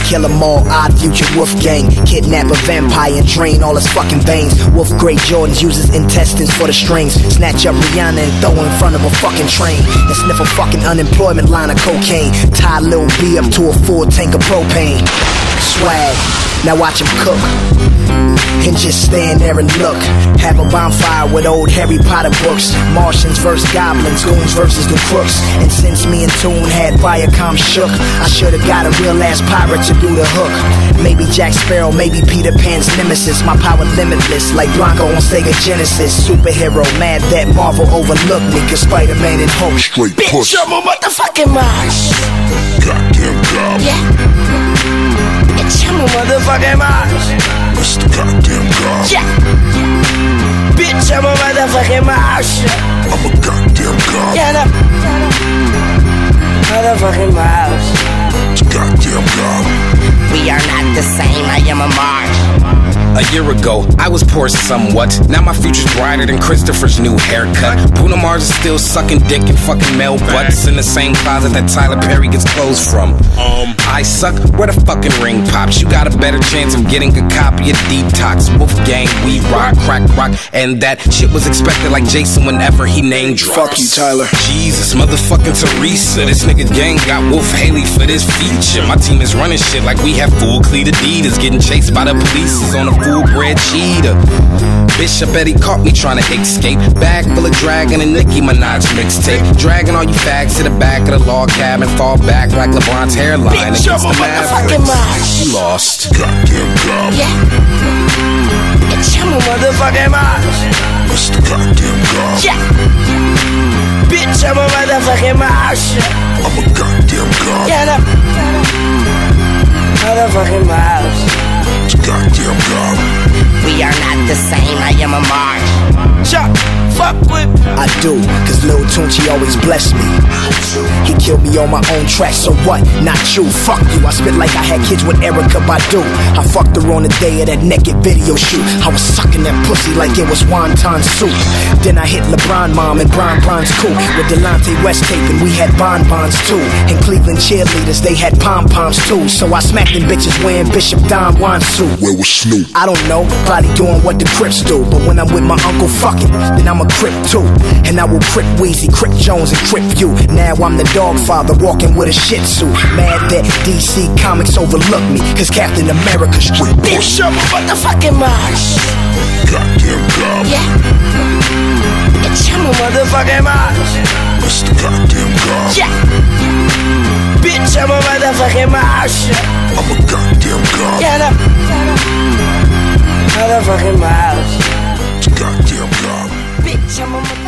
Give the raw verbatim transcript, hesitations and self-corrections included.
kill 'em all, odd future Wolfgang. Kidnap a vampire and drain all his fucking veins. Wolf Grey Jordans uses intestines for the strings. Snatch up Rihanna and throw her in front of a fucking train. And sniff a fucking unemployment line of cocaine. Tie Lil B up to a full tank of propane. Swag, now watch him cook. And just stand there and look. Have a bonfire with old Harry Potter books. Martians versus goblins, goons versus the crooks. And since me and Toon had Viacom shook, I should've got a real ass pirate to do the hook. Maybe Jack Sparrow, maybe Peter Pan's nemesis. My power limitless, like Blanco on Sega Genesis. Superhero, mad that Marvel overlooked me, cause Spider-Man and Hulk straight push. Bitch, I'm a motherfucking Mars. Goddamn God. Yeah. Bitch, I'm a motherfucking Mars. Mister Goddamn God. Yeah. Bitch, I'm a motherfucking Mars. I'm a goddamn God. Yeah, no. Motherfucking Mars. Goddamn God. We are not the same, I am a Mars. A year ago, I was poor somewhat. Now my future's brighter than Christopher's new haircut. Bruno Mars is still sucking dick and fucking male butts in the same closet that Tyler Perry gets clothes from. Um, I suck, where the fucking ring pops. You got a better chance of getting a copy of Detox. Wolfgang, we rock, crack rock, and that shit was expected like Jason whenever he name drops. Fuck you, Tyler. Jesus, motherfucking Teresa. This nigga gang got Wolf Haley for this feature. My team is running shit like we have full cleat Adidas. Getting chased by the police is on a full-bred cheetah. Bitch, I bet he caught me trying to escape. Bag full of Dragon and Nicki Minaj mixtape. Dragging all you fags to the back of the log cabin. Fall back like LeBron's hairline Bitch, against I'm the a motherfucking Mavericks. Mars. You lost. Goddamn God. Yeah. Bitch, I'm a motherfucking Mars. Mister Goddamn God. Yeah. Bitch, I'm a motherfucking Mars. I'm a goddamn God. Yeah, no. Motherfucking Mars. Goddamn God. We are not the same, I am a Mars. Chuck, fuck with. I do, cause Lil Tunechi always bless me. He killed me on my own track, so what? Not you, fuck you. I spit like I had kids with Erykah Badu. I fucked her on the day of that naked video shoot. I was sucking that pussy like it was wonton soup. Then I hit LeBron mom and Bron Bron's cool. With Delonte West taping, we had bonbons too. And Cleveland cheerleaders, they had pom-poms too. So I smacked them bitches wearing Bishop Don Juan suit. Where was Snoop? I don't know, probably doing what the Crips do. But when I'm with my uncle, fuck it, then I'm a Crip too. And I will Crip Weezy, Crip Jones, and Crip you. Now I'm the dog father walking with a shih tzu. Mad that D C Comics overlooked me, cause Captain America's straight Bitch, I'm a motherfucking Mars. Goddamn God. Yeah. Bitch, I'm a motherfucking Mars. Mister Goddamn God. Yeah. Bitch, I'm a motherfucking Mars. I'm a goddamn God. Yeah, no. Motherfucking Mars. Goddamn God. Bitch, I'm a motherfucking